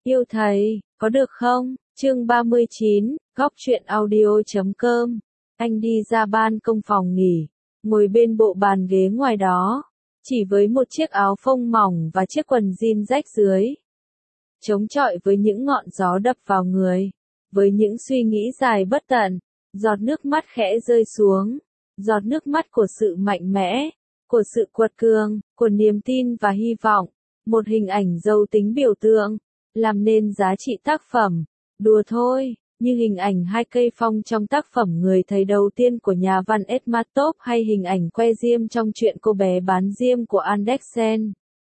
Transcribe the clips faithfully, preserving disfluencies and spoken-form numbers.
Yêu thầy, có được không? Chương ba mươi chín, góc truyện audio chấm com. Anh đi ra ban công phòng nghỉ, ngồi bên bộ bàn ghế ngoài đó, chỉ với một chiếc áo phông mỏng và chiếc quần jean rách dưới. Chống chọi với những ngọn gió đập vào người, với những suy nghĩ dài bất tận, giọt nước mắt khẽ rơi xuống, giọt nước mắt của sự mạnh mẽ, của sự quật cường, của niềm tin và hy vọng, một hình ảnh giàu tính biểu tượng, làm nên giá trị tác phẩm. Đùa thôi, như hình ảnh hai cây phong trong tác phẩm Người thầy đầu tiên của nhà văn Edmatov hay hình ảnh que diêm trong truyện Cô bé bán diêm của Andersen.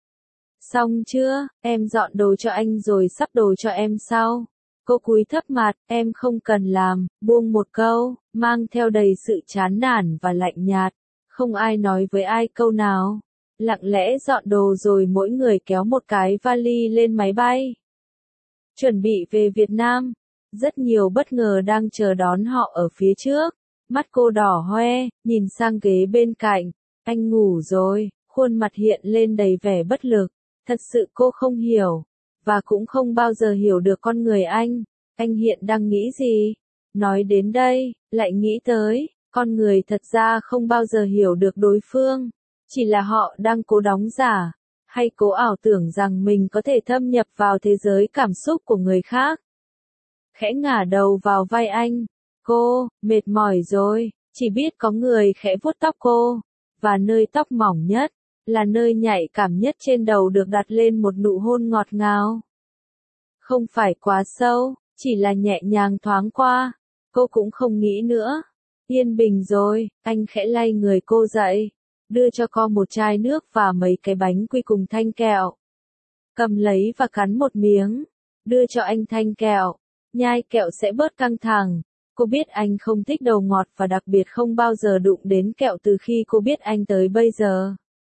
Xong chưa, em dọn đồ cho anh rồi sắp đồ cho em sau. Cô cúi thấp mặt, em không cần làm, buông một câu, mang theo đầy sự chán nản và lạnh nhạt. Không ai nói với ai câu nào. Lặng lẽ dọn đồ rồi mỗi người kéo một cái vali lên máy bay. Chuẩn bị về Việt Nam. Rất nhiều bất ngờ đang chờ đón họ ở phía trước. Mắt cô đỏ hoe, nhìn sang ghế bên cạnh. Anh ngủ rồi, khuôn mặt hiện lên đầy vẻ bất lực. Thật sự cô không hiểu, và cũng không bao giờ hiểu được con người anh. Anh hiện đang nghĩ gì? Nói đến đây, lại nghĩ tới, con người thật ra không bao giờ hiểu được đối phương. Chỉ là họ đang cố đóng giả, hay cố ảo tưởng rằng mình có thể thâm nhập vào thế giới cảm xúc của người khác. Khẽ ngả đầu vào vai anh. Cô, mệt mỏi rồi, chỉ biết có người khẽ vuốt tóc cô, và nơi tóc mỏng nhất, là nơi nhạy cảm nhất trên đầu được đặt lên một nụ hôn ngọt ngào. Không phải quá sâu, chỉ là nhẹ nhàng thoáng qua. Cô cũng không nghĩ nữa. Yên bình rồi, anh khẽ lay người cô dậy, đưa cho cô một chai nước và mấy cái bánh quy cùng thanh kẹo. Cầm lấy và cắn một miếng, đưa cho anh thanh kẹo. Nhai kẹo sẽ bớt căng thẳng. Cô biết anh không thích đồ ngọt và đặc biệt không bao giờ đụng đến kẹo từ khi cô biết anh tới bây giờ.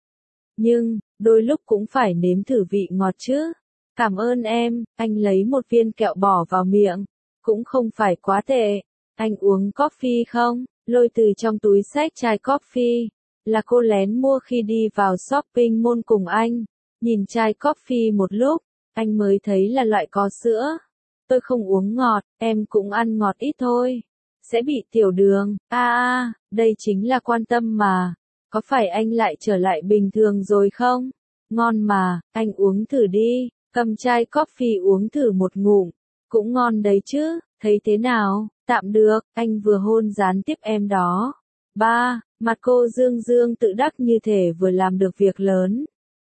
Nhưng, đôi lúc cũng phải nếm thử vị ngọt chứ. Cảm ơn em, anh lấy một viên kẹo bỏ vào miệng. Cũng không phải quá tệ. Anh uống coffee không? Lôi từ trong túi xách chai coffee. Là cô lén mua khi đi vào shopping mall cùng anh. Nhìn chai coffee một lúc, anh mới thấy là loại có sữa. Tôi không uống ngọt, em cũng ăn ngọt ít thôi. Sẽ bị tiểu đường. À à, đây chính là quan tâm mà. Có phải anh lại trở lại bình thường rồi không? Ngon mà, anh uống thử đi. Cầm chai coffee uống thử một ngụm. Cũng ngon đấy chứ, thấy thế nào? Tạm được, anh vừa hôn gián tiếp em đó. Ba, mặt cô dương dương tự đắc như thể vừa làm được việc lớn.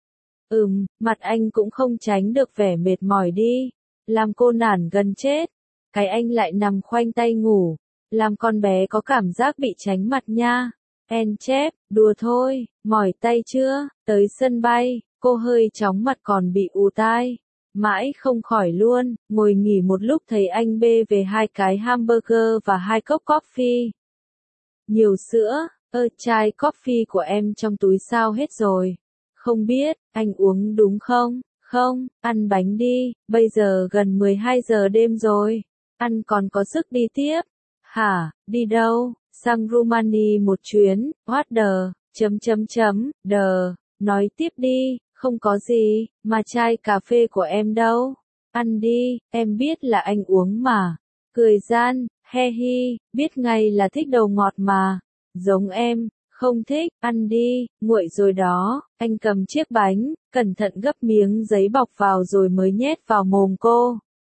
Ừm, mặt anh cũng không tránh được vẻ mệt mỏi đi. Làm cô nản gần chết. Cái anh lại nằm khoanh tay ngủ. Làm con bé có cảm giác bị tránh mặt nha. En chép, đùa thôi, mỏi tay chưa? Tới sân bay, cô hơi chóng mặt còn bị ù tai. Mãi không khỏi luôn, ngồi nghỉ một lúc thấy anh bê về hai cái hamburger và hai cốc coffee. Nhiều sữa, ơ chai coffee của em trong túi sao hết rồi? Không biết, anh uống đúng không? Không, ăn bánh đi, bây giờ gần mười hai giờ đêm rồi. Ăn còn có sức đi tiếp. Hả, đi đâu? Sang Rumani một chuyến, what the, chấm chấm chấm, đờ, nói tiếp đi, không có gì, mà chai cà phê của em đâu? Ăn đi, em biết là anh uống mà. Cười gian, he hi, biết ngay là thích đồ ngọt mà. Giống em, không thích, ăn đi, nguội rồi đó. Anh cầm chiếc bánh, cẩn thận gấp miếng giấy bọc vào rồi mới nhét vào mồm cô.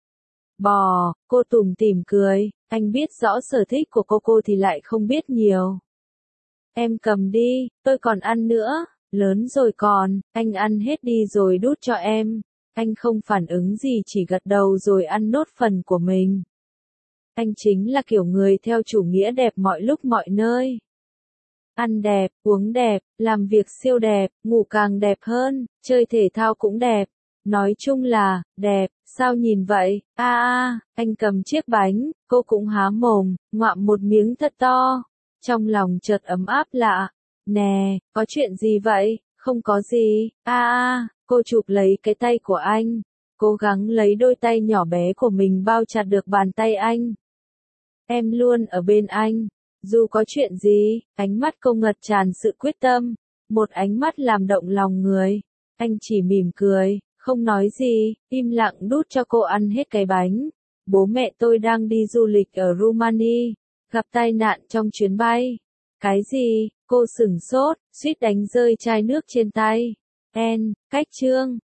Bò, cô tủm tỉm cười, anh biết rõ sở thích của cô cô thì lại không biết nhiều. Em cầm đi, tôi còn ăn nữa, lớn rồi còn, anh ăn hết đi rồi đút cho em. Anh không phản ứng gì chỉ gật đầu rồi ăn nốt phần của mình. Anh chính là kiểu người theo chủ nghĩa đẹp mọi lúc mọi nơi. Ăn đẹp, uống đẹp, làm việc siêu đẹp, ngủ càng đẹp hơn, chơi thể thao cũng đẹp. Nói chung là, đẹp, sao nhìn vậy? A a, anh cầm chiếc bánh, cô cũng há mồm, ngoạm một miếng thật to. Trong lòng chợt ấm áp lạ. Nè, có chuyện gì vậy? Không có gì. A a, cô chụp lấy cái tay của anh, cố gắng lấy đôi tay nhỏ bé của mình bao chặt được bàn tay anh. Em luôn ở bên anh. Dù có chuyện gì, ánh mắt cô ngập tràn sự quyết tâm. Một ánh mắt làm động lòng người. Anh chỉ mỉm cười. không nói gì, im lặng đút cho cô ăn hết cái bánh. Bố mẹ tôi đang đi du lịch ở Rumani, gặp tai nạn trong chuyến bay. Cái gì? Cô sửng sốt, suýt đánh rơi chai nước trên tay. En, cách chương.